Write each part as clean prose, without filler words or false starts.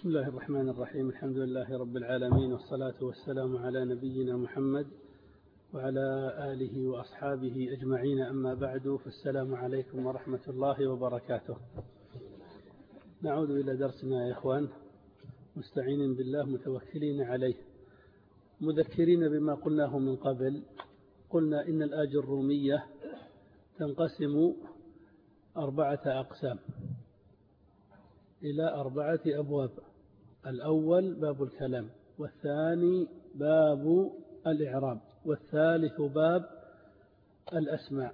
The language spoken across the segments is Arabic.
بسم الله الرحمن الرحيم. الحمد لله رب العالمين، والصلاة والسلام على نبينا محمد وعلى آله وأصحابه أجمعين. أما بعد، فالسلام عليكم ورحمة الله وبركاته. نعود إلى درسنا يا إخوان، مستعينين بالله متوكلين عليه، مذكرين بما قلناه من قبل. قلنا إن الآجرومية تنقسم 4 أقسام إلى 4 أبواب. الأول باب الكلام، والثاني باب الإعراب، والثالث باب الأسماء،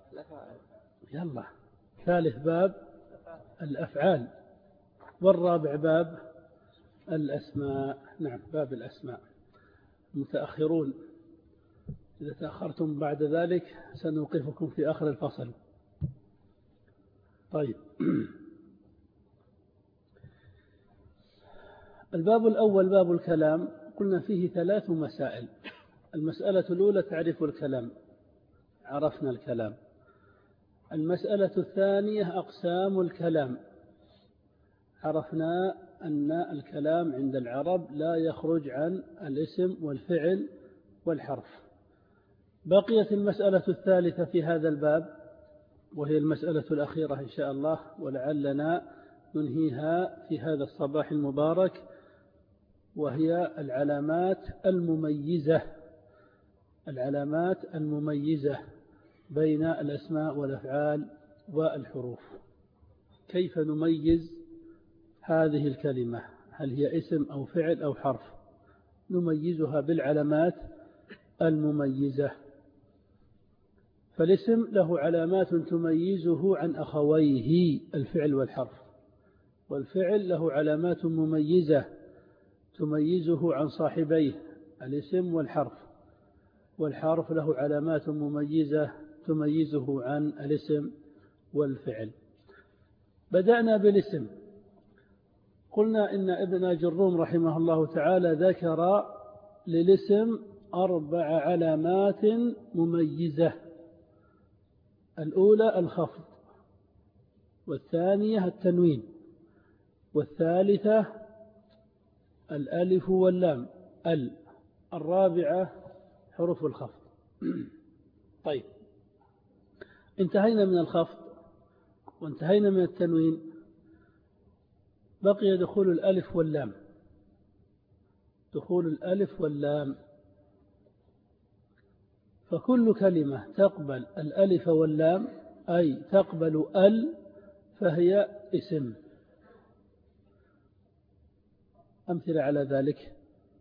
ثالث باب الأفعال، والرابع باب الأسماء. نعم، باب الأسماء. متأخرون، إذا تأخرتم بعد ذلك سنوقفكم في آخر الفصل. طيب، الباب الأول باب الكلام، قلنا فيه 3 مسائل. المسألة الأولى تعريف الكلام، عرفنا الكلام. المسألة الثانية أقسام الكلام، عرفنا أن الكلام عند العرب لا يخرج عن الاسم والفعل والحرف. بقيت المسألة الثالثة في هذا الباب، وهي المسألة الأخيرة إن شاء الله، ولعلنا ننهيها في هذا الصباح المبارك، وهي العلامات المميزة. العلامات المميزة بين الأسماء والأفعال والحروف. كيف نميز هذه الكلمة؟ هل هي اسم أو فعل أو حرف؟ نميزها بالعلامات المميزة. فالاسم له علامات تميزه عن أخويه الفعل والحرف، والفعل له علامات مميزة تميزه عن صاحبيه الاسم والحرف، والحرف له علامات مميزة تميزه عن الاسم والفعل. بدأنا بالاسم. قلنا إن ابن أجروم رحمه الله تعالى ذكر للاسم 4 علامات مميزة. الأولى الخفض، والثانية التنوين، والثالثة الألف واللام الرابعة حروف الخفض. طيب، انتهينا من الخفض وانتهينا من التنوين، بقي دخول الألف واللام. دخول الألف واللام، فكل كلمة تقبل الألف واللام، أي تقبل فهي اسم. أمثلة على ذلك: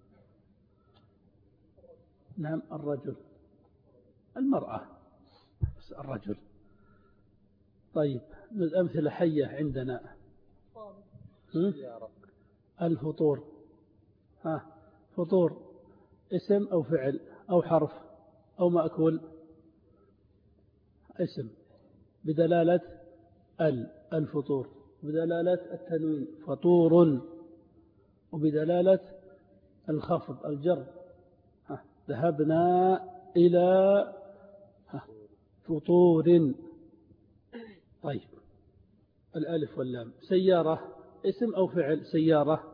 نعم، الرجل، المرأة، الرجل. طيب، أمثلة حية عندنا: الفطور. فطور اسم أو فعل أو حرف أو مأكول؟ اسم بدلالة الفطور، بدلالة التنوين فطور، وبدلالة الخفض الجر ذهبنا إلى فطور. طيب، الألف واللام. سيارة اسم أو فعل؟ سيارة،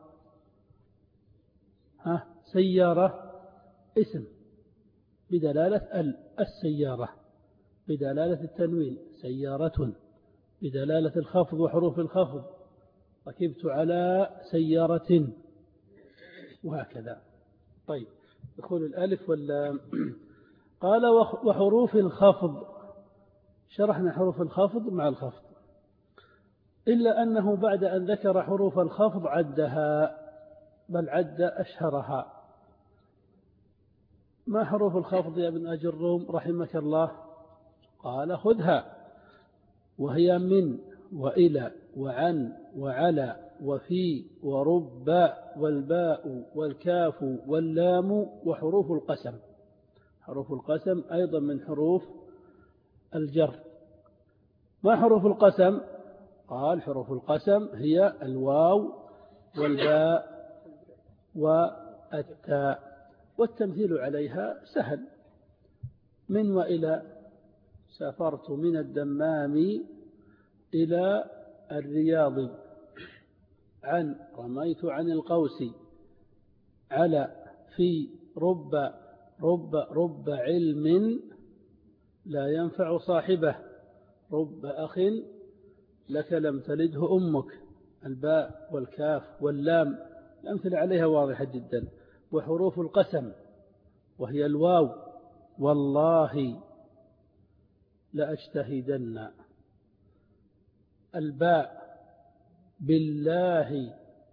سيارة اسم بدلالة السيارة، بدلالة التنوين سيارة، بدلالة الخفض وحروف الخفض ركبت على سيارة، وهكذا. طيب، دخول الألف واللام. قال وحروف الخفض. شرحنا حروف الخفض مع الخفض، إلا أنه بعد أن ذكر حروف الخفض عدها، بل عد أشهرها. ما حروف الخفض يا ابن أجروم رحمك الله؟ قال خذها، وهي من وإلى وعن وعلى وفي ورب والباء والكاف واللام وحروف القسم. حروف القسم أيضا من حروف الجر. ما حروف القسم؟ قال حروف القسم هي الواو والباء والتاء، والتمثيل عليها سهل. من وإلى: سافرت من الدمام إلى الرياض. عن رميت عن القوس على في رب علم لا ينفع صاحبه رب أخ لك لم تلده أمك. الباء والكاف واللام الأمثلة عليها واضحة جدا. وحروف القسم وهي الواو والله لأجتهدن. الباء بالله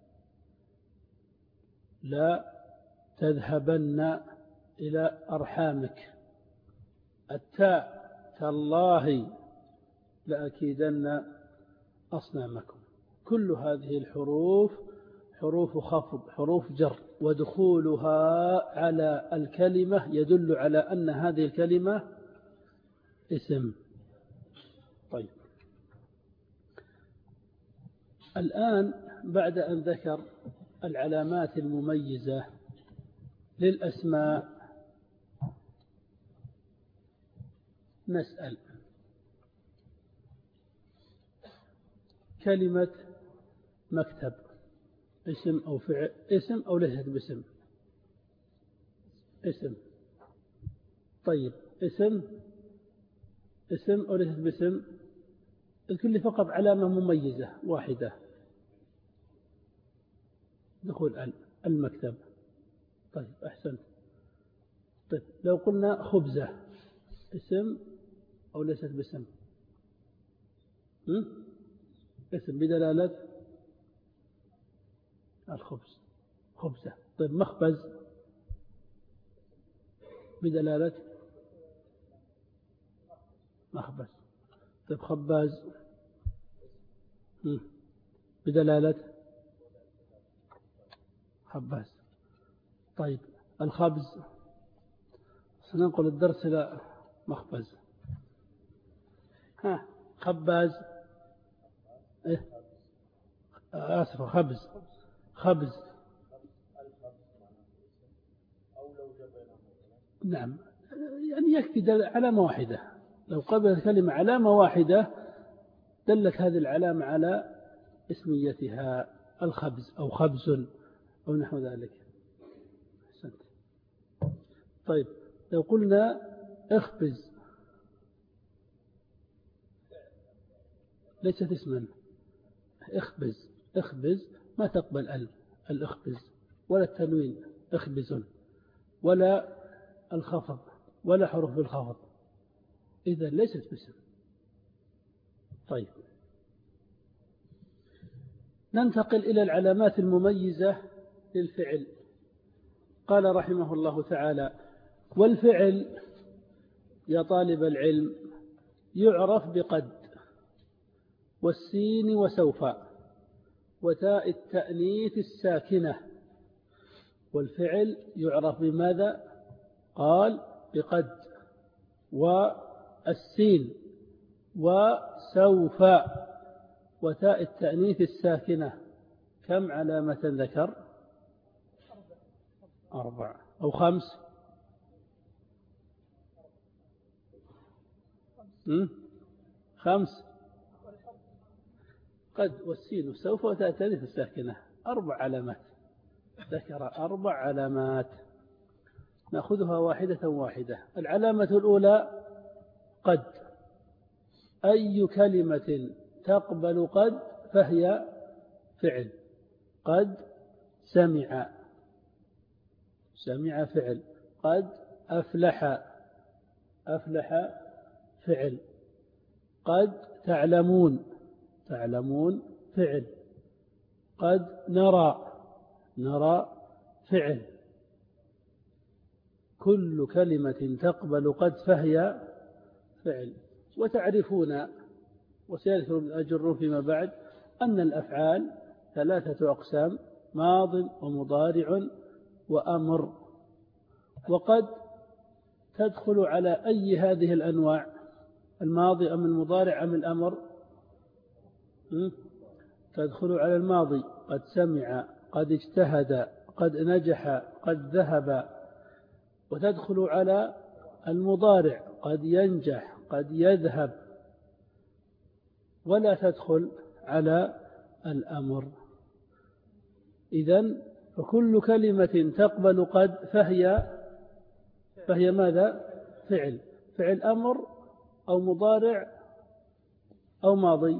لا تذهبن إلى أرحامك. التاء تالله لأكيدن أصنامكم. كل هذه الحروف حروف خفض حروف جر، ودخولها على الكلمة يدل على أن هذه الكلمة اسم. طيب، الآن بعد أن ذكر العلامات المميزة للأسماء نسأل: كلمة مكتب اسم أو فعل؟ اسم أو ليست باسم؟ اسم. طيب، اسم أو ليست باسم؟ اذكر لي فقط علامة مميزة واحدة. دخول المكتب. طيب، أحسنت. طيب، لو قلنا خبزة اسم أو ليست باسم؟ اسم بدلالة الخبز، خبزة. طيب، مخبز بدلالة مخبز. طيب، خباز بدلالة خباز. طيب، الخبز سننقل الدرس إلى مخبز. خباز إيه؟ آسف، خبز. نعم، يعني يكفي علامة واحدة. لو قبلت كلمة علامة واحدة دلت هذه العلامة على اسميتها، الخبز أو خبز أو نحو ذلك. أحسنت. طيب، لو قلنا اخبز ليست اسما. اخبز ما تقبل الاخبز ولا التنوين اخبز ولا الخفض ولا حروف الخفض، إذا ليست باسم. طيب، ننتقل إلى العلامات المميزة للفعل. قال رحمه الله تعالى: والفعل يا طالب العلم يعرف بقد والسين وسوف وتاء التأنيث الساكنة. والفعل يعرف بماذا؟ قال بقد والسين وسوف وتاء التأنيث الساكنة. كم علامة ذكر؟ 4 أو 5؟ 5. قد والسين وسوف وتاء التأنيث الساكنة، 4 علامات. ذكر 4 علامات، نأخذها واحدة واحدة. العلامة الأولى قد. أي كلمة تقبل قد فهي فعل. قد سمع فعل. قد أفلح فعل. قد تعلمون فعل. قد نرى فعل. كل كلمة تقبل قد فهي فعل. وتعرفون وسيذكر الأجر فيما بعد أن الأفعال 3 أقسام: ماض ومضارع وأمر. وقد تدخل على أي هذه الأنواع؟ الماضي أم المضارع أم الأمر؟ تدخل على الماضي: قد سمع، قد اجتهد، قد نجح، قد ذهب. وتدخل على المضارع: قد ينجح، قد يذهب. ولا تدخل على الأمر. إذن فكل كلمة تقبل قد فهي ماذا؟ فعل أمر أو مضارع أو ماضي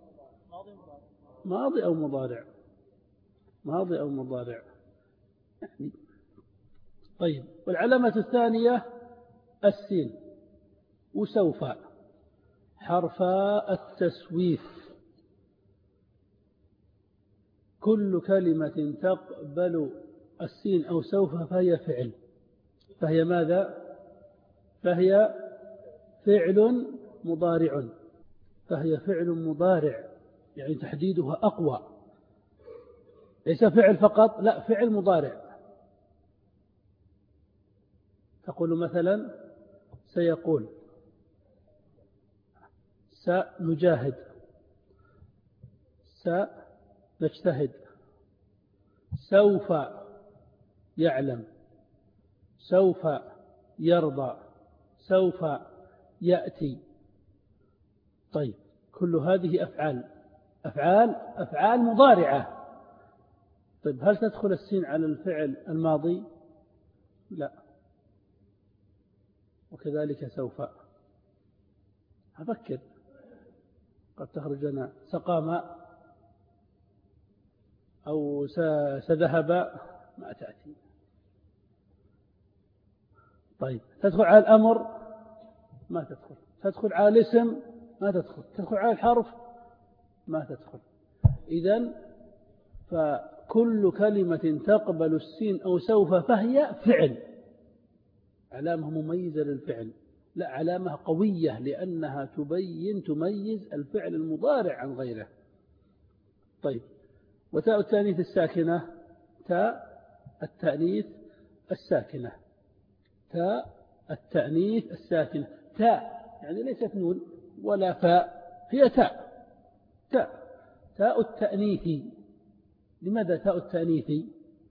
أو مضارع يعني. طيب، والعلامة الثانية السين وسوف حرفا التسويف. كل كلمة تقبل السين أو سوف فهي فعل. فهي ماذا؟ فهي فعل مضارع. يعني تحديدها أقوى، ليس فعل فقط، لا، فعل مضارع. تقول مثلا سيقول، سنجاهد، سنجتهد، سوف يعلم، سوف يرضى، سوف يأتي. طيب، كل هذه أفعال مضارعة. طيب، هل تدخل السين على الفعل الماضي؟ لا. وكذلك سوف. أفكر، قد تخرج لنا سقام أو سذهب، ما تأتي. طيب، تدخل على الأمر؟ ما تدخل. تدخل على الاسم؟ ما تدخل. تدخل على الحرف؟ ما تدخل. إذن فكل كلمة تقبل السين أو سوف فهي فعل. علامة مميزة للفعل، لا، علامة قوية، لأنها تميز الفعل المضارع عن غيره. طيب، وتاء التأنيث الساكنة، تاء التأنيث الساكنة، تاء يعني ليست نون ولا فاء، هي تاء التأنيث. لماذا تاء التأنيث؟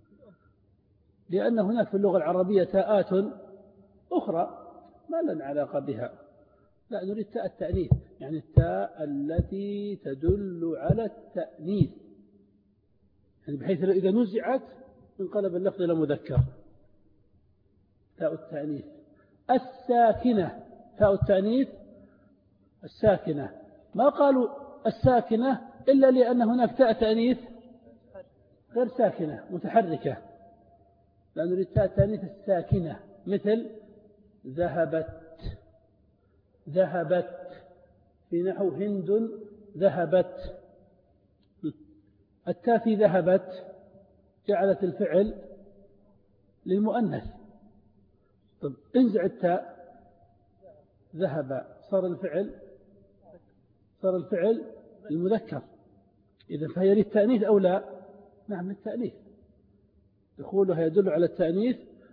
لأن هناك في اللغة العربية تاءات أخرى ما لنا علاقة بها، لا، نريد تاء التأنيث، يعني التاء التي تدل على التأنيث، يعني بحيث إذا نزعت انقلب اللفظ إلى مذكر. تاء التأنيث الساكنة، تاء التأنيث الساكنة. ما قالوا الساكنة إلا لأن هناك تاء تأنيث غير ساكنة متحركة، لأن نريد تاء التأنيث الساكنة، مثل ذهبت في نحو هند ذهبت. التاء في ذهبت جعلت الفعل للمؤنث. طب، انزع التاء، ذهب، صار الفعل المذكر. إذا فهي للتأنيث أو لا؟ نعم، للتأنيث. دخولها يدل على التأنيث،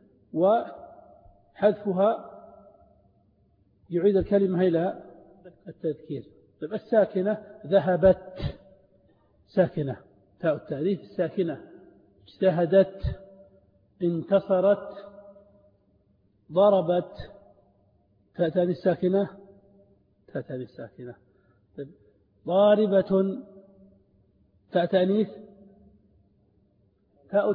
وحذفها يعيد الكلمة إلى التذكير. طب، الساكنة ذهبت ساكنة، تاء التأنيث الساكنة. اجتهدت، انتصرت، ضربت، تاء تأنيث ساكنة. طيب، ضاربة، تاء تأنيث، تاء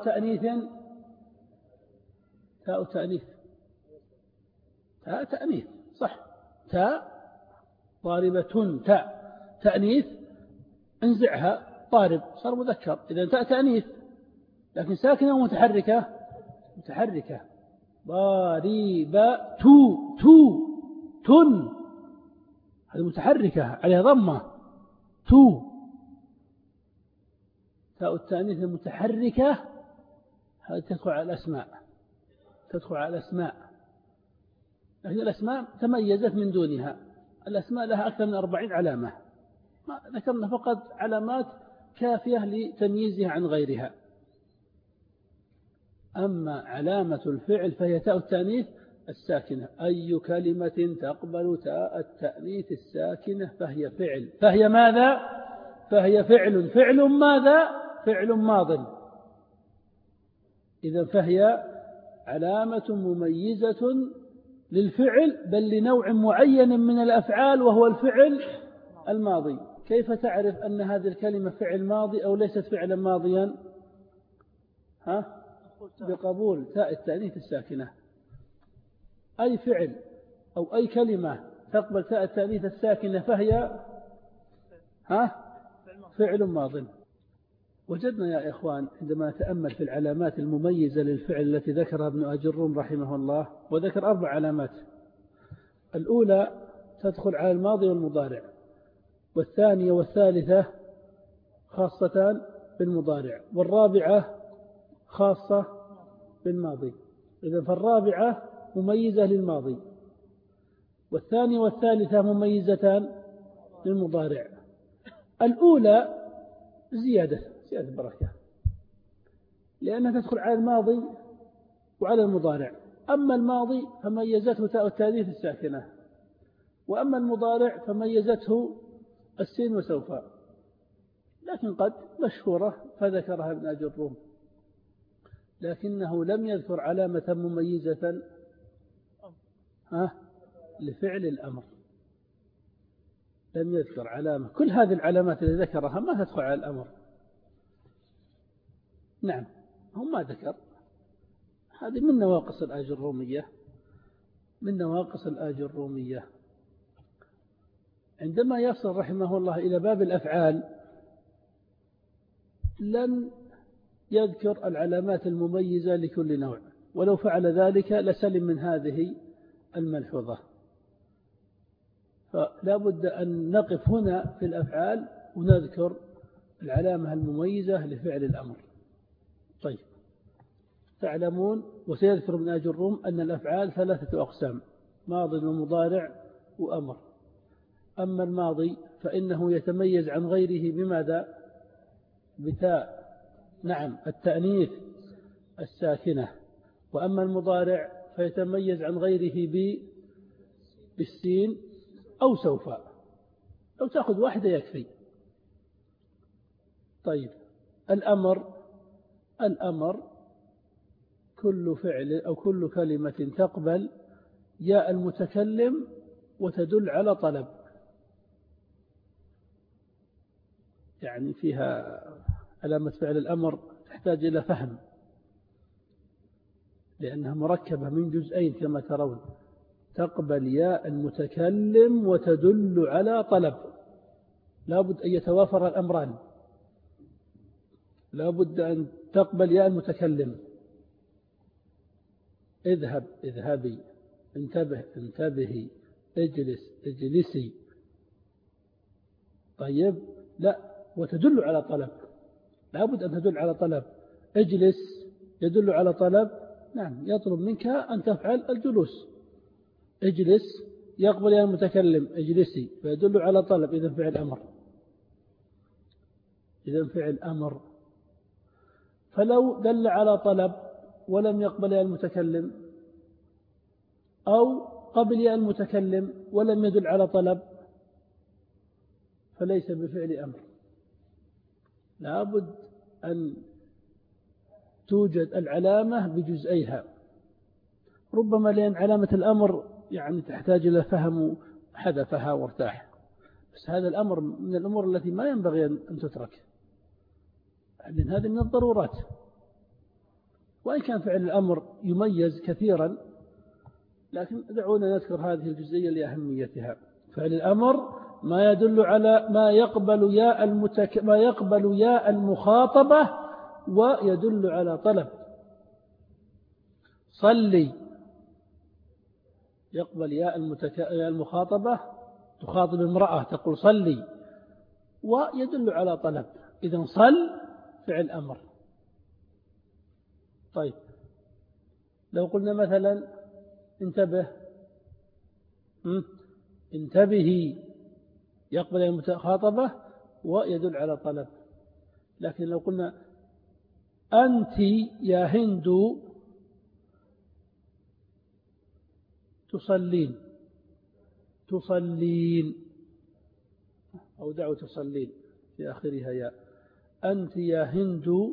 تأنيث، صح، تاء ضاربة، تاء تأنيث، انزعها، ضارب صار مذكر، إذا تاء تأنيث، لكن ساكنة ومتحركة، ضاربة، تن، هذه متحركة عليها ضمة، تاء التأنيث المتحركة هذه تدخل على الأسماء، لكن الأسماء تميزت من دونها. الأسماء لها أكثر من 40 علامة، ما ذكرنا فقط علامات كافية لتمييزها عن غيرها. أما علامة الفعل فهي تاء التأنيث الساكنة. أي كلمة تقبل تاء التأنيث الساكنة فهي فعل. فهي ماذا؟ فهي فعل ماذا؟ فعل ماض. إذا فهي علامة مميزة للفعل، بل لنوع معين من الأفعال، وهو الفعل الماضي. كيف تعرف أن هذه الكلمة فعل ماضي أو ليست فعلا ماضيا؟ بقبول تاء التأنيث الساكنة. أي فعل أو أي كلمة تقبل تاء التأنيث الساكنة فهي فعل ماض. وجدنا يا إخوان عندما نتأمل في العلامات المميزة للفعل التي ذكرها ابن أجروم رحمه الله، وذكر 4 علامات. الأولى تدخل على الماضي والمضارع، والثانية والثالثة خاصتان بالمضارع، والرابعة خاصة بالماضي. إذن فالرابعة مميزة للماضي، والثانية والثالثة مميزتان للمضارع. الأولى زيادة بركة، لأنها تدخل على الماضي وعلى المضارع. أما الماضي فميزته تاء التأنيث الساكنة، وأما المضارع فميزته السين وسوف، لكن قد مشهورة فذكرها ابن أجروم، لكنه لم يذكر علامة مميزة لفعل الأمر. لم يذكر علامة. كل هذه العلامات اللي ذكرها ما تدخل على الأمر. نعم، هم ما ذكر. هذه من نواقص الآجرومية، من نواقص الآجرومية. عندما يصل رحمه الله إلى باب الأفعال لن يذكر العلامات المميزة لكل نوع، ولو فعل ذلك لسلم من هذه الملحوظة. فلا بد أن نقف هنا في الأفعال ونذكر العلامة المميزة لفعل الأمر. طيب، تعلمون وسيذكر ابن أجروم أن الأفعال 3 أقسام: ماض ومضارع وأمر. أما الماضي فإنه يتميز عن غيره بماذا؟ بتاء التأنيث الساكنة. وأما المضارع فيتميز عن غيره بالسين أو سوف. لو تأخذ واحدة يكفي. طيب، الأمر كل فعل أو كل كلمة تقبل ياء المتكلم وتدل على طلب، يعني فيها علامة فعل الأمر تحتاج إلى فهم، لأنها مركبة من جزئين كما ترون. تقبل ياء المتكلم وتدل على طلب. لا بد أن يتوافر الأمران. لا بد أن تقبل ياء المتكلم: اذهب اذهبي، انتبه انتبهي، اجلس اجلسي. طيب، لا، وتدل على طلب. لا بد أن تدل على طلب. اجلس يدل على طلب، نعم، يطلب منك أن تفعل الجلوس. اجلس يقبل يا المتكلم اجلسي، فيدل على طلب. إذن فعل أمر. فلو دل على طلب ولم يقبل يا المتكلم، أو قبل يا المتكلم ولم يدل على طلب، فليس بفعل أمر. لا بد أن توجد العلامة بجزئيها. ربما لأن علامة الأمر يعني تحتاج إلى فهم حذفها وارتاح، بس هذا الأمر من الأمور التي ما ينبغي أن تترك، لأن هذه من الضرورات. وإن كان فعل الأمر يميز كثيرا، لكن دعونا نذكر هذه الجزئية لأهميتها. فعل الأمر ما يدل على ما يقبل ياء المخاطبة ويدل على طلب. صلي يقبل ياء المخاطبة، تخاطب امرأة تقول صلي، ويدل على طلب. إذن صل فعل أمر. طيب، لو قلنا مثلا انتبه، انتبهي، يقبل المخاطبة ويدل على طلب. لكن لو قلنا أنت يا هند تصلين، أو دعوا تصلين في آخرها ياء. أنت يا هند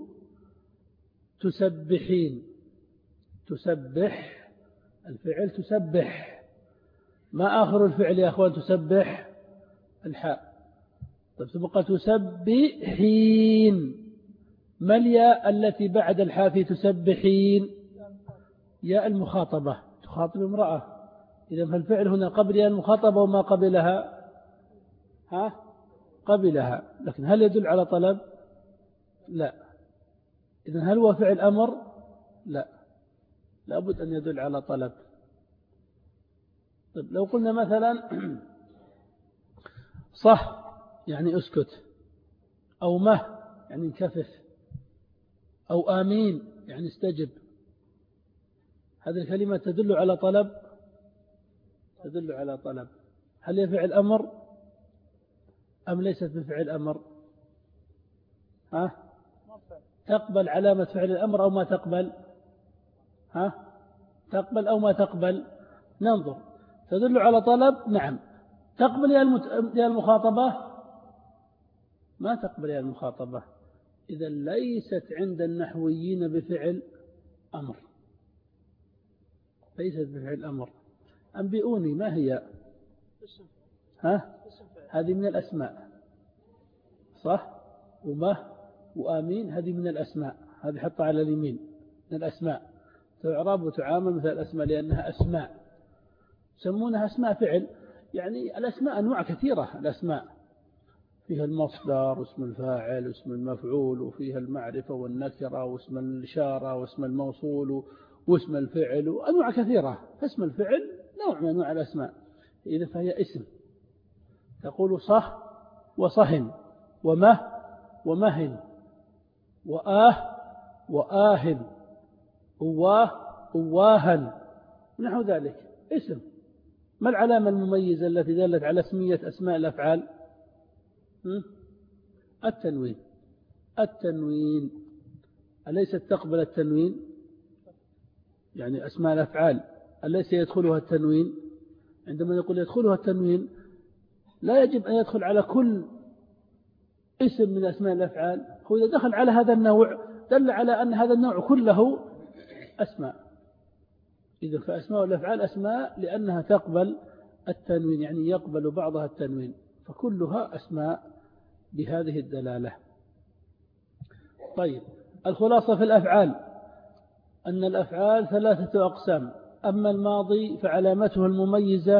تسبحين. تسبح الفعل تسبح، ما آخر الفعل يا أخوان؟ تسبح الحاء. طيب، ثم قال تسبحين، ما الياء التي بعد الحاء في تسبحين؟ ياء المخاطبة، تخاطب امرأة، إذا فالفعل هنا قبل ياء المخاطبة وما قبلها قبلها، لكن هل يدل على طلب؟ لا. إذا هل هو فعل أمر؟ لا، لابد أن يدل على طلب. طيب لو قلنا مثلا صح يعني اسكت، أو مه يعني انكفف، أو آمين يعني استجب، هذه الكلمة تدل على طلب؟ تدل على طلب. هل هي فعل أمر أم ليست بفعل أمر؟ تقبل علامة فعل الأمر أو ما تقبل؟ تقبل أو ما تقبل؟ ننظر. تدل على طلب؟ نعم. تقبل يا المخاطبة؟ ما تقبل يا المخاطبة. إذا ليست عند النحويين بفعل أمر، ليست بفعل أمر. أنبئوني ما هي؟ هذه من الأسماء، صح؟ وما وآمين هذه من الأسماء، هذه حطها على اليمين، من الأسماء، تعرب وتعامل مثل الأسماء لأنها أسماء، يسمونها أسماء فعل. يعني الأسماء أنواع كثيرة، الأسماء فيها المصدر واسم الفاعل واسم المفعول، وفيها المعرفة والنكرة واسم الإشارة واسم الموصول واسم الفعل، وأنواع كثيرة. فاسم الفعل نوع من أنواع الأسماء، إذا فهي اسم. تقول صح وصهن ومه ومهن وآهن أواهن ونحو ذلك، اسم. ما العلامة المميزة التي دلت على اسمية أسماء الأفعال؟ التنوين. التنوين أليست تقبل التنوين؟ يعني أسماء الأفعال أليس يدخلها التنوين؟ عندما نقول يدخلها التنوين لا يجب أن يدخل على كل اسم من أسماء الأفعال، هو إذا دخل على هذا النوع دل على أن هذا النوع كله أسماء. إذا فأسماء الأفعال أسماء لأنها تقبل التنوين، يعني يقبل بعضها التنوين، فكلها أسماء بهذه الدلالة. طيب الخلاصة في الأفعال أن الأفعال 3 أقسام. أما الماضي فعلامته المميزة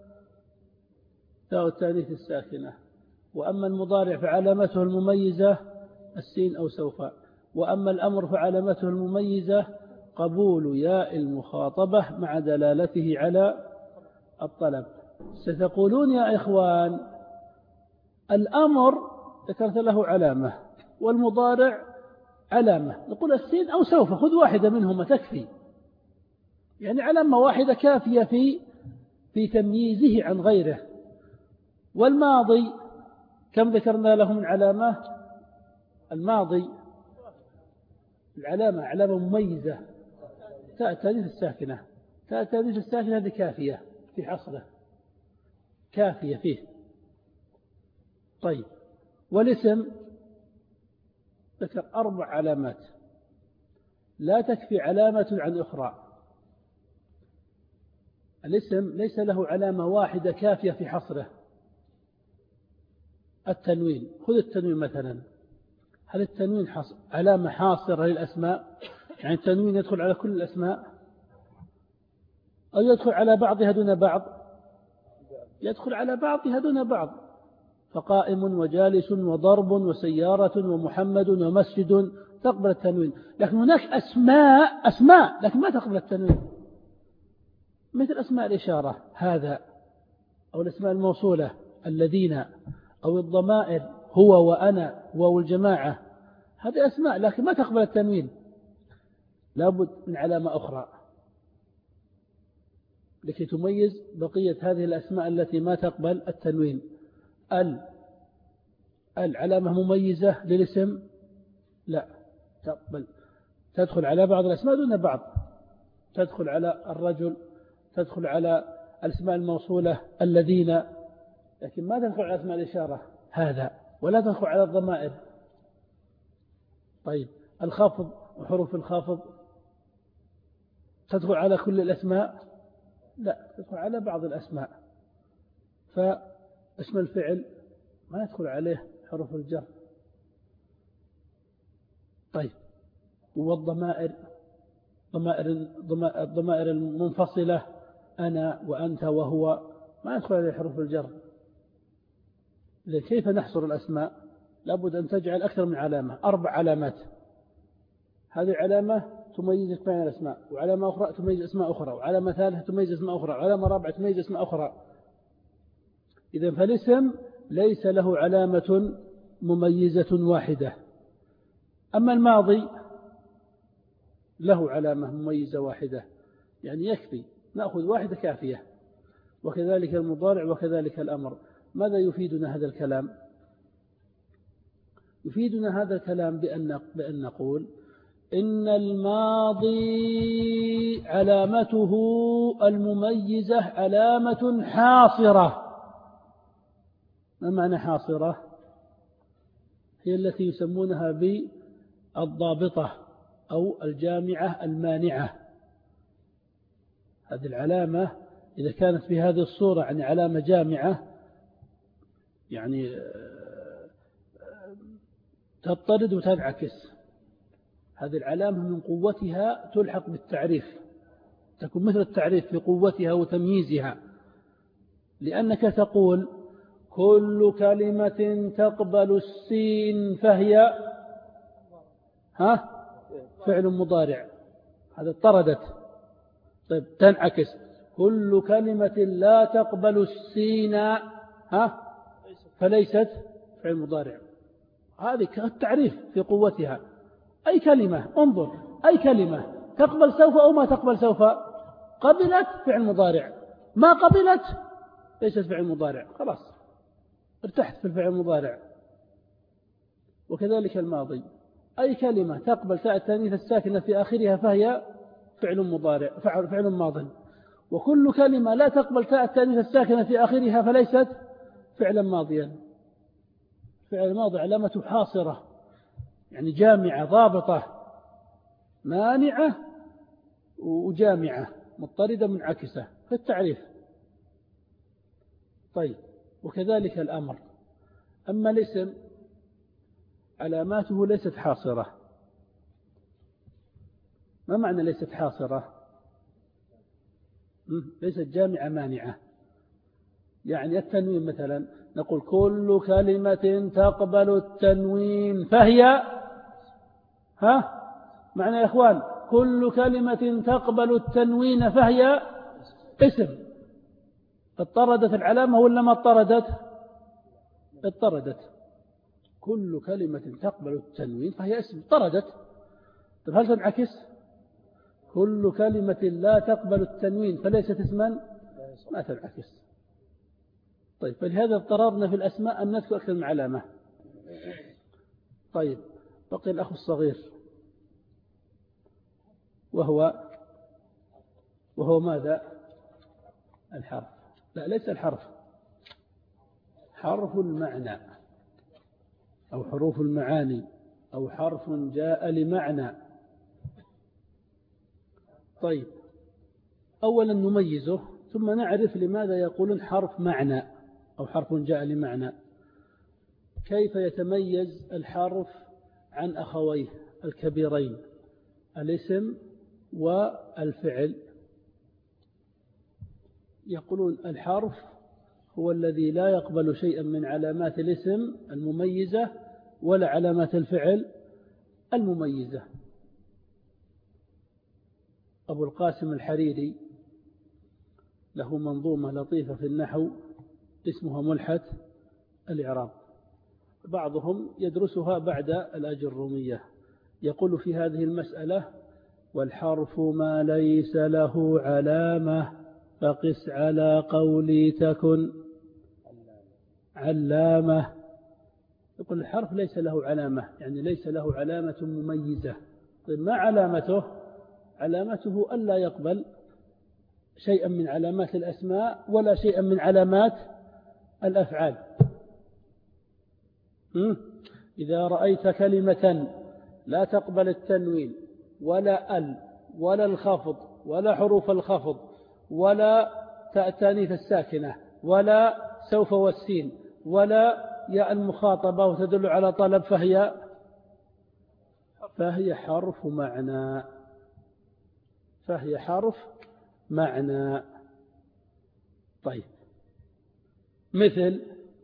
تاء التانيث الساكنة، وأما المضارع فعلامته المميزة السين أو سوف، وأما الأمر فعلامته المميزة قبول ياء المخاطبة مع دلالته على الطلب. ستقولون يا إخوان الأمر ذكرت له علامة والمضارع علامة، نقول السين أو سوف، خذ واحدة منهما تكفي، يعني علامة واحدة كافية في تمييزه عن غيره. والماضي كم ذكرنا له من علامة؟ الماضي العلامة علامة مميزة تاء التانيث الساكنة، تاء التانيث الساكنة هذه كافية في حصره، كافية فيه. طيب والاسم ذكر 4 علامات لا تكفي علامة عن أخرى. الاسم ليس له علامة واحدة كافية في حصره. التنوين، خذ التنوين مثلا، هل التنوين علامة حاصرة للأسماء؟ يعني التنوين يدخل على كل الأسماء أو يدخل على بعضها دون بعض؟ يدخل على بعضها دون بعض، فقائم وجالس وضرب وسيارة ومحمد ومسجد تقبل التنوين. لكن هناك أسماء لكن ما تقبل التنوين، مثل أسماء الإشارة هذا، أو الأسماء الموصولة الذين، أو الضمائر هو وأنا والجماعة، هذه أسماء لكن ما تقبل التنوين، لابد من علامة أخرى لكي تميز بقية هذه الأسماء التي ما تقبل التنوين. العلامة مميزة للاسم؟ لا تقبل، تدخل على بعض الأسماء دون بعض، تدخل على الرجل، تدخل على الأسماء الموصولة الذين، لكن ما تدخل على أسماء الإشارة هذا، ولا تدخل على الضمائر. طيب الخفض وحروف الخفض تدخل على كل الأسماء؟ لا، تدخل على بعض الأسماء. فاسم الفعل ما يدخل عليه حروف الجر. طيب، والضمائر، الضمائر المنفصلة، أنا وأنت وهو، ما يدخل عليه حروف الجر. كيف نحصر الأسماء؟ لابد أن تجعل أكثر من علامة، 4 علامات. هذه علامة تميزك بين الأسماء، وعلامة أخرى تميز أسماء أخرى، وعلامة ثالثة تميز أسماء أخرى، وعلامة رابعة تميز أسماء أخرى. إذن فالاسم ليس له علامة مميزة واحدة. أما الماضي له علامة مميزة واحدة، يعني يكفي، نأخذ واحدة كافية. وكذلك المضارع وكذلك الأمر. ماذا يفيدنا هذا الكلام؟ يفيدنا هذا الكلام بأن نقول إن الماضي علامته المميزة علامة حاصرة. ما معنى حاصرة؟ هي التي يسمونها بالضابطة أو الجامعة المانعة. هذه العلامة إذا كانت في هذه الصورة يعني علامة جامعة، يعني تضطرد وتنعكس. هذه العلامة من قوتها تلحق بالتعريف، تكون مثل التعريف في قوتها وتمييزها، لأنك تقول كل كلمة تقبل السين فهي فعل مضارع، هذا اضطردت. طيب تنعكس كل كلمة لا تقبل السين فليست فعل مضارع. هذه التعريف في قوتها. أي كلمة، انظر، أي كلمة تقبل سوف أو ما تقبل سوف، قبلت فعل مضارع، ما قبلت ليست فعل مضارع، خلاص ارتحت في الفعل المضارع. وكذلك الماضي، أي كلمة تقبل تاء التانيث الساكنة في آخرها فهي فعل مضارع، فعل ماض. وكل كلمة لا تقبل تاء التانيث الساكنة في آخرها فليست فعلا ماضيا. فعل ماضي علامة حاصرة، يعني جامعة ضابطة مانعة وجامعة مضطردة منعكسة في التعريف. طيب، وكذلك الأمر. أما الاسم علاماته ليست حاصرة. ما معنى ليست حاصرة؟ ليست جامعة مانعة. يعني التنوين مثلا نقول كل كلمة تقبل التنوين فهي معنى يا إخوان كل كلمة تقبل التنوين فهي اسم. اضطردت العلامة ولا ما اضطردت؟ اضطردت. كل كلمة تقبل التنوين فهي اسم، اضطردت. طيب هل تنعكس؟ كل كلمة لا تقبل التنوين فليست اسما، ما تنعكس. طيب، فلهذا اضطررنا في الأسماء أن نذكر أكثر من علامة. طيب، بقي الأخ الصغير وهو ماذا؟ الحرف. لا، ليس الحرف، حرف المعنى أو حروف المعاني أو حرف جاء لمعنى. طيب، أولا نميزه ثم نعرف لماذا يقولون حرف معنى أو حرف جاء لمعنى. كيف يتميز الحرف عن أخويه الكبيرين الاسم والفعل؟ يقولون الحرف هو الذي لا يقبل شيئا من علامات الاسم المميزة ولا علامات الفعل المميزة. أبو القاسم الحريري له منظومة لطيفة في النحو اسمها ملحة الإعراب، بعضهم يدرسها بعد الأجرومية. يقول في هذه المسألة: والحرف ما ليس له علامة فقس على قولي تكن علامة. يقول الحرف ليس له علامة، يعني ليس له علامة مميزة. طيب، ما علامته؟ علامته ألا يقبل شيئا من علامات الأسماء ولا شيئا من علامات الأفعال. إذا رأيت كلمة لا تقبل التنوين ولا ولا الخفض ولا حروف الخفض ولا تاء التانيث الساكنة ولا سوف والسين ولا ياء المخاطبة وتدل على طلب، فهي فهي حرف معنى. فهي حرف معنى. طيب مثل،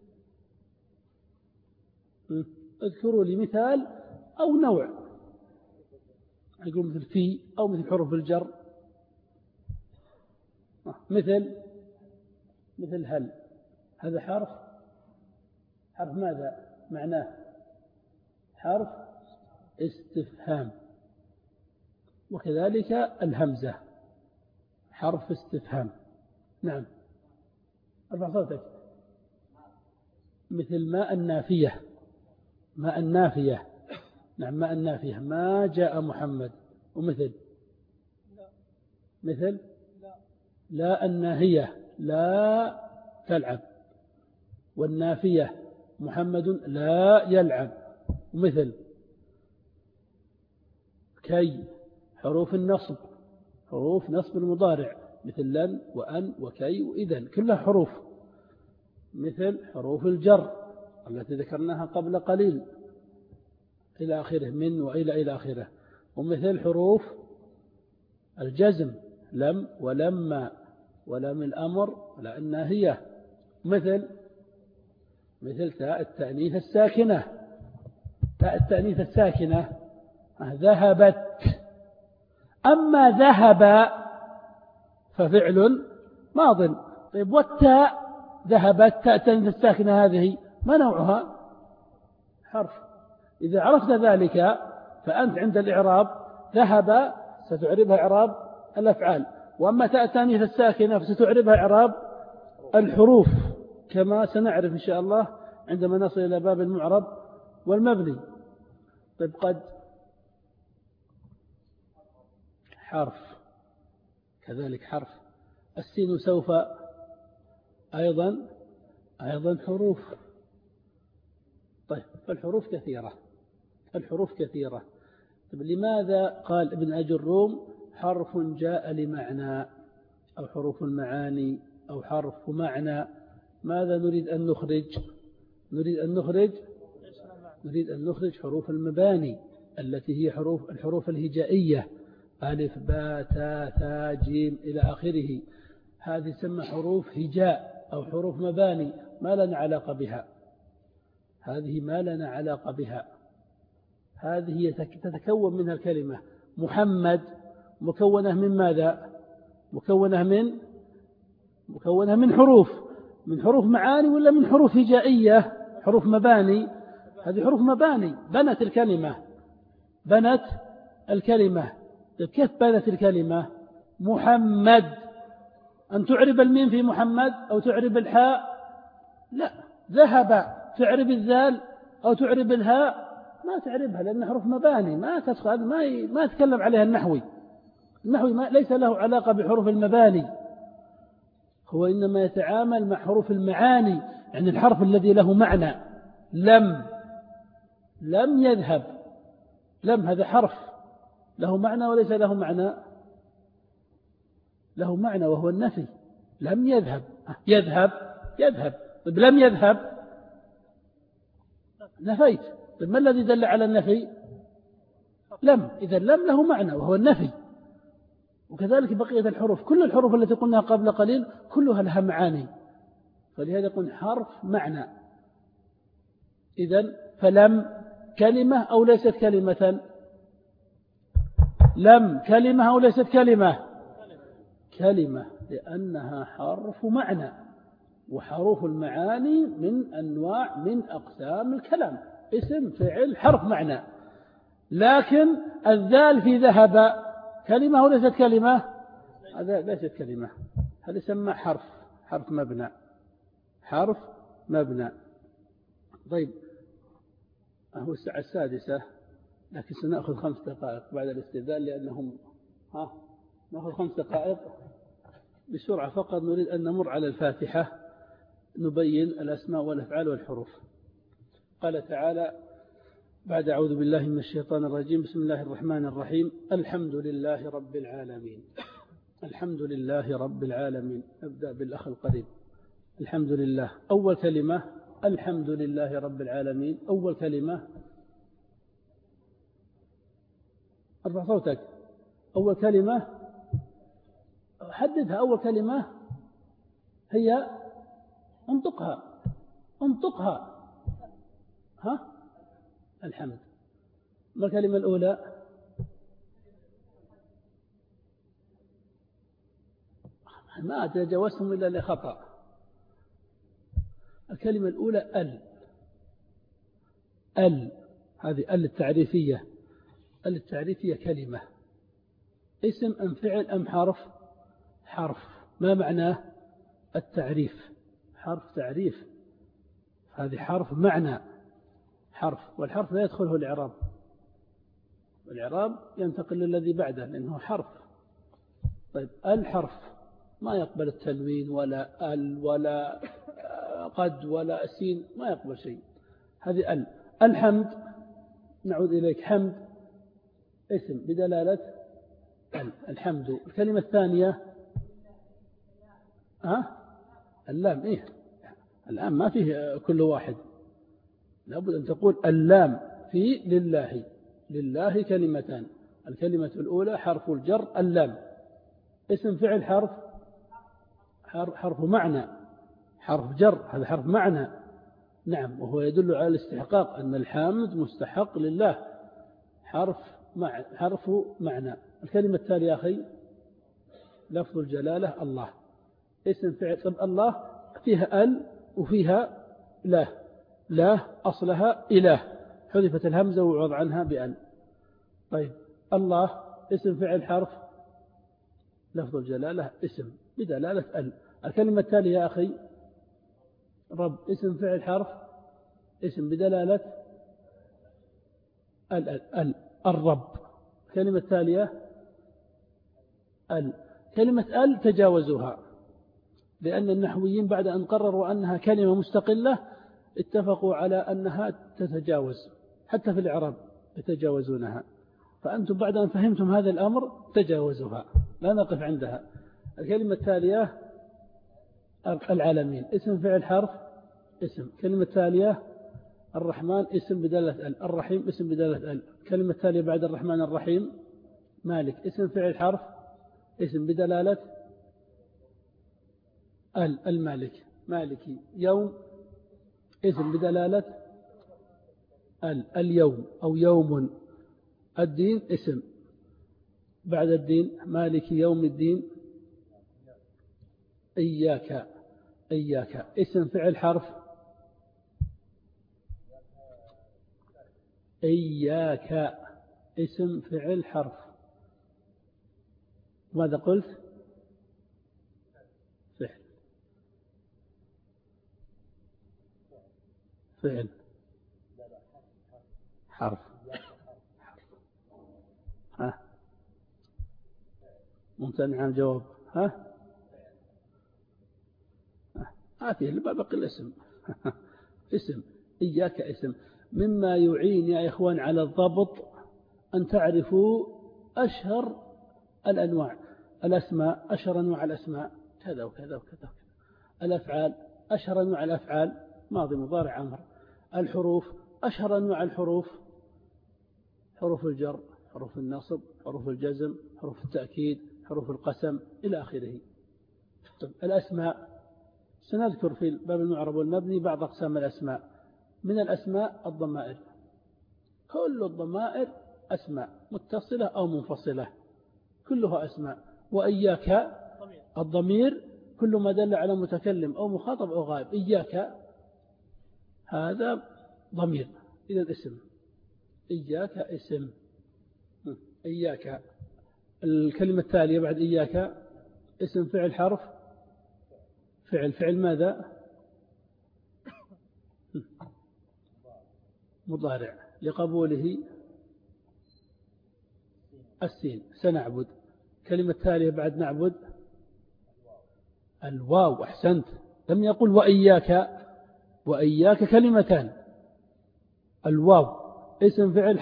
اذكروا لي مثال أو نوع. أقول مثل في أو مثل حروف الجر. مثل هل، هذا حرف ماذا معناه؟ حرف استفهام. وكذلك الهمزة حرف استفهام. نعم، ارفع صوتك. مثل ماء النافية. ماء النافية، نعم ماء النافية، ما جاء محمد. ومثل لا الناهية، لا تلعب. والنافية محمد لا يلعب. ومثل كي، حروف النصب، حروف نصب المضارع، مثل لن وأن وكي وإذن، كلها حروف. مثل حروف الجر التي ذكرناها قبل قليل إلى آخره، من وإلى آخره. ومثل حروف الجزم، لم ولما ولم الأمر ولا الناهية. مثل تاء التأنيث الساكنة. تاء التأنيث الساكنة ذهبت. أما ذهب ففعل ماض. طيب والتاء ذهبت، تاء التأنيث الساكنة هذه ما نوعها؟ حرف. إذا عرفت ذلك فأنت عند الإعراب ذهب ستعربها إعراب الأفعال، وأما تاء التأنيث الساكنة فستعربها إعراب الحروف، كما سنعرف إن شاء الله عندما نصل إلى باب المعرب والمبني. طيب قد حرف، كذلك حرف. السين سوف أيضا حروف. طيب فالحروف كثيرة. طيب لماذا قال ابن أجروم حرف جاء لمعنى أو حروف المعاني أو حرف معنى؟ ماذا نريد أن نخرج؟ نريد أن نخرج حروف المباني التي هي الحروف الهجائية، ألف باء تاء ثاء جيم إلى آخره. هذه تسمى حروف هجاء أو حروف مباني، ما لنا علاقة بها. هذه تتكون منها الكلمة. محمد مكونة من ماذا؟ مكونة من حروف. من حروف معاني ولا من حروف هجائية؟ حروف مباني. هذه حروف مباني بنت الكلمة. كيف بنت الكلمة؟ محمد، أن تعرب الميم في محمد أو تعرب الحاء؟ لا. ذهب، تعرب الذال أو تعرب الهاء؟ ما تعربها، لأن حروف مباني ما تدخل، ما يتكلم عليها النحوي ليس له علاقة بحروف المباني. هو إنما يتعامل مع حروف المعاني، يعني الحرف الذي له معنى. لم يذهب. لم هذا حرف له معنى وليس له معنى؟ له معنى وهو النفي. لم يذهب. يذهب. طيب لم يذهب نفيت. طيب ما الذي دل على النفي؟ لم. إذا لم له معنى وهو النفي. وكذلك بقية الحروف، كل الحروف التي قلناها قبل قليل كلها لها معاني، فلهذا يكون حرف معنى. إذن فلم كلمة أو ليست كلمة؟ لم كلمة أو ليست كلمة، لأنها حرف معنى، وحروف المعاني من أقسام الكلام، اسم فعل حرف معنى. لكن الذال في ذهب كلمة أو ليست كلمة؟ هذا ليست كلمة، هذا يسمى حرف مبنى. طيب هو الساعة 6، لكن سنأخذ 5 دقائق بعد الاستئذان، لأنهم نأخذ 5 دقائق بسرعة فقط. نريد أن نمر على الفاتحة نبين الأسماء والأفعال والحروف. قال تعالى بعد أعوذ بالله من الشيطان الرجيم: بسم الله الرحمن الرحيم. الحمد لله رب العالمين. نبدأ بالأخ القريب. الحمد لله، أول كلمة الحمد لله رب العالمين. أول كلمة ارفع صوتك. أول كلمة حددها. أول كلمة هي انطقها. انطقها. ها؟ الحمد. ما الكلمة الأولى؟ ما تجاوزتم إلا لخطأ. الكلمة الأولى هذه التعريفية. التعريفية كلمة اسم أم فعل أم حرف؟ حرف. ما معناه التعريف؟ حرف تعريف. هذه حرف معنى حرف، والحرف لا يدخله الإعراب، والإعراب ينتقل للذي بعده لأنه حرف. طيب الحرف ما يقبل التنوين ولا ولا قد ولا سين، ما يقبل شيء. هذه الحمد. نعود إليك. حمد اسم بدلالة الحمد. الكلمة الثانية اللام. إيه الآن ما فيه كل واحد، لابد أن تقول اللام في لله. لله كلمتان. الكلمة الأولى حرف الجر اللام. اسم فعل حرف معنى. حرف جر هذا حرف معنى. نعم، وهو يدل على الاستحقاق أن الحامد مستحق لله. حرف معنى. الكلمة التالية يا أخي لفظ الجلالة الله. اسم فعل. طب الله فيها وفيها لا أصلها إله، حذفت الهمزة وعوض عنها بأل. طيب الله اسم فعل حرف. لفظ الجلالة اسم بدلالة الكلمة التالية يا أخي رب. اسم فعل حرف. اسم بدلالة الرب. الكلمة التالية كلمة تجاوزوها، لأن النحويين بعد أن قرروا أنها كلمة مستقلة اتفقوا على أنها تتجاوز، حتى في الإعراب يتجاوزونها. فأنتم بعد أن فهمتم هذا الأمر تجاوزوها، لا نقف عندها. الكلمة التالية العالمين. اسم فعل حرف. اسم. كلمة التالية الرحمن اسم بدالة الرحيم اسم بدالة الكلمة التالية بعد الرحمن الرحيم مالك اسم فعل حرف. اسم بدلالة المالك مالكي. يوم اسم بدلالة اليوم أو يوم. الدين اسم بعد الدين مالكي يوم الدين. إياك اسم فعل حرف. إياك اسم فعل حرف. ماذا قلت؟ فعل حرف. ممتنع عن الجواب. فيه بقي الاسم. اسم. إياك اسم. مما يعين يا إخوان على الضبط أن تعرفوا أشهر الأنواع. الأسماء أشهر أنواع الأسماء كذا وكذا وكذا. الأفعال أشهر أنواع الأفعال ماضي مضارع أمر. الحروف أشهر أنواع الحروف حروف الجر حروف النصب حروف الجزم حروف التأكيد حروف القسم إلى آخره. الأسماء سنذكر في باب المعرب والمبني بعض أقسام الأسماء. من الأسماء الضمائر. كل الضمائر أسماء متصلة أو منفصلة كلها أسماء. وإياك الضمير كل ما دل على متكلم أو مخاطب أو غائب. إياك هذا ضمير إذا اسم. إياك اسم. إياك. الكلمة التالية بعد إياك اسم فعل حرف. فعل ماذا؟ مضارع لقبوله السين. سنعبد. كلمة تالية بعد نعبد الواو. أحسنت. لم يقل وإياك. وإياك كلمتان. الواو اسم فعل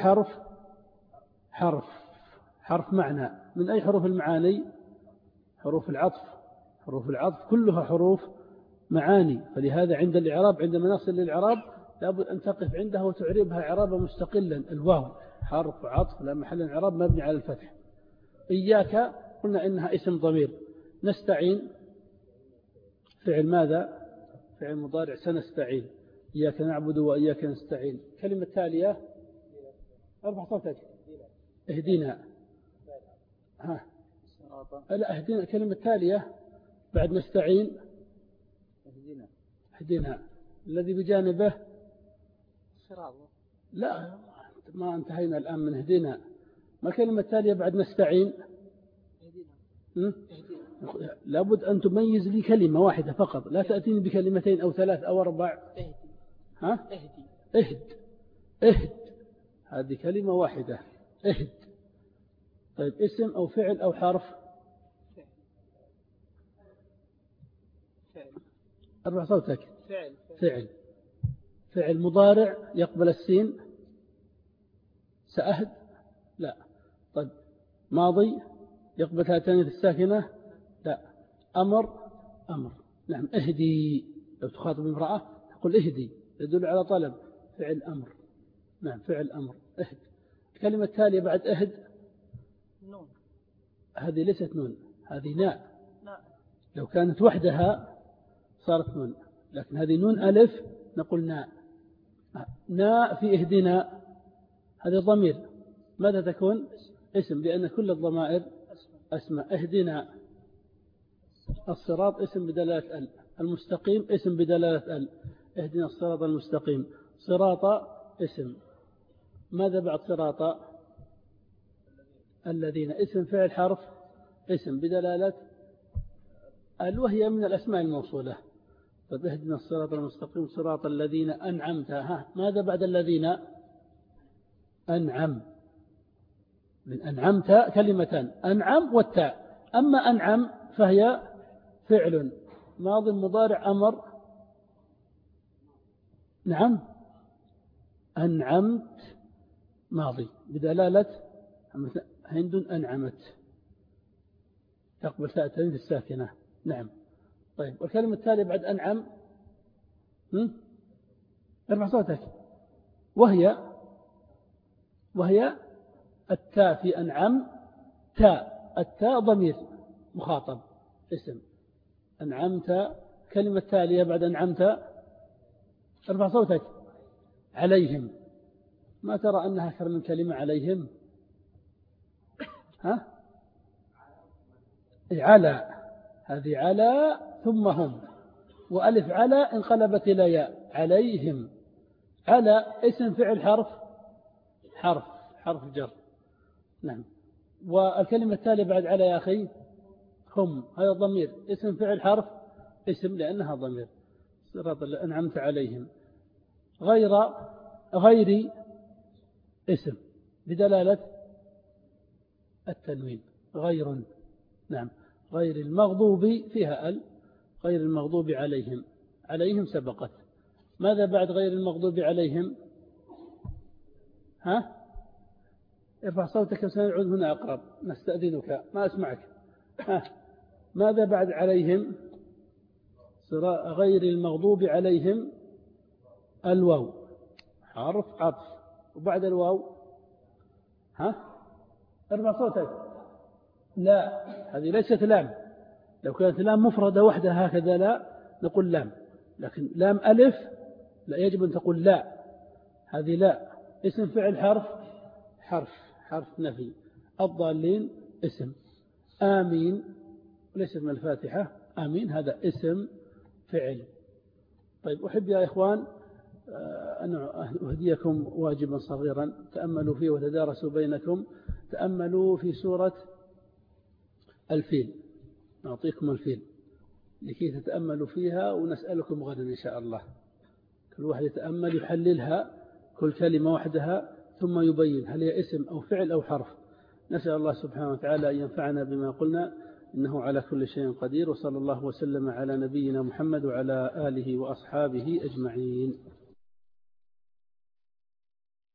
حرف معنى. من أي حروف المعاني؟ حروف العطف. حروف العطف كلها حروف معاني. فلهذا عند الإعراب عندما نصل للإعراب لابد أن تقف عندها وتعربها إعرابا مستقلا. الواو حرف عطف لا محل من الإعراب مبني على الفتح. إياك قلنا إنها اسم ضمير. نستعين فعل ماذا؟ فعل مضارع سنستعين. إياك نعبد وإياك نستعين. كلمة تالية ارفع صوتك. اهدنا. ها لا اهدنا. كلمة تالية بعد نستعين اهدنا الذي بجانبه صراط. لا ما انتهينا الآن من اهدنا. ما الكلمة التالية بعد نستعين؟ لابد أن تميز لي كلمة واحدة فقط، لا تأتيني بكلمتين أو ثلاث أو أربع. ها؟ اهد. هذه كلمة واحدة. اهد. طيب اسم أو فعل أو حرف؟ ارفع صوتك. فعل مضارع يقبل السين. سأهد لا. طيب ماضي يقبل هاتين الساكنة لا. أمر نعم. اهدي لو تخاطب امرأة تقول اهدي يدل على طلب. فعل أمر. نعم فعل أمر. اهد. الكلمة التالية بعد اهد نون. هذه ليست نون، هذه ناء. لو كانت وحدها صارت نون، لكن هذه نون ألف نقول ناء. ناء في اهدنا هذا ضمير. ماذا تكون؟ اسم، لأن كل الضمائر أسماء. اهدنا الصراط اسم بدلالة ال. المستقيم اسم بدلالة ال. اهدنا الصراط المستقيم. صراط اسم. ماذا بعد صراط؟ الذين اسم فعل حرف اسم بدلالة ال، وهي من الأسماء الموصولة. طيب اهدنا الصراط المستقيم صراط الذين أنعمت. ماذا بعد الذين؟ أنعم. من أنعمت كلمتان، أنعم والتاء. أما أنعم فهي فعل ماض مضارع أمر. نعم أنعمت ماضي بدلالة هند أنعمت تقبل تأتي الساكنة. نعم. طيب والكلمة التالية بعد أنعم ارفع صوتك. وهي التاء في أنعم. تاء التاء ضمير مخاطب اسم. أنعمت. كلمة تالية بعد أنعمت ارفع صوتك. عليهم. ما ترى أنها أكثر من كلمة عليهم؟ ها؟ على. هذه على ثم هم، وألف على انقلبت إلى ياء. عليهم. على اسم فعل حرف جر. نعم. والكلمة التالية بعد على يا أخي هم، هذا ضمير اسم فعل حرف اسم لأنها ضمير. صراط اللي أنعمت عليهم. غير اسم بدلالة التنوين. غير. نعم. غير المغضوب فيها ال. غير المغضوب عليهم سبقت. ماذا بعد غير المغضوب عليهم؟ ها؟ ارفع صوتك وسنعود هنا أقرب، نستأذنك ما أسمعك. ماذا بعد عليهم؟ غير المغضوب عليهم الواو حرف عطف. وبعد الواو ارفع صوتك. لا هذه ليست لام. لو كانت لام مفردة وحدها هكذا لا نقول لام، لكن لام ألف لا يجب أن تقول لا. هذه لا. اسم فعل حرف نفي. الضالين اسم. آمين ليس من الفاتحة. آمين هذا اسم فعل. طيب أحب يا إخوان أن أهديكم واجبا صغيرا تأملوا فيه وتدارسوا بينكم. تأملوا في سورة الفيل. نعطيكم الفيل لكي تتأملوا فيها ونسألكم غدا إن شاء الله. كل واحد يتأمل يحللها كل كلمة وحدها ثم يبين هل هي اسم أو فعل أو حرف. نسأل الله سبحانه وتعالى أن ينفعنا بما قلنا إنه على كل شيء قدير. وصلى الله وسلم على نبينا محمد وعلى آله وأصحابه أجمعين.